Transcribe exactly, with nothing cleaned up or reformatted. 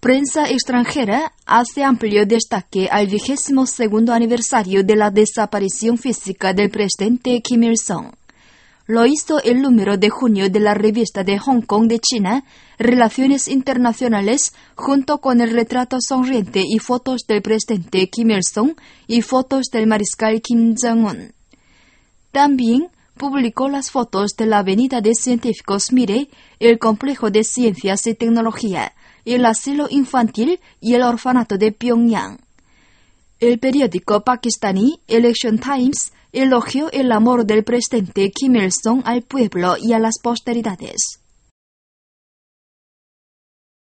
Prensa extranjera hace amplio destaque al vigésimo segundo aniversario de la desaparición física del presidente Kim Il-sung. Lo hizo el número de junio de la revista de Hong Kong de China, Relaciones Internacionales, junto con el retrato sonriente y fotos del presidente Kim Il-sung y fotos del mariscal Kim Jong-un. También publicó las fotos de la Avenida de Científicos Mire, el Complejo de Ciencias y Tecnología, el asilo infantil y el orfanato de Pyongyang. El periódico pakistaní Election Times elogió el amor del presidente Kim Il-sung al pueblo y a las posteridades.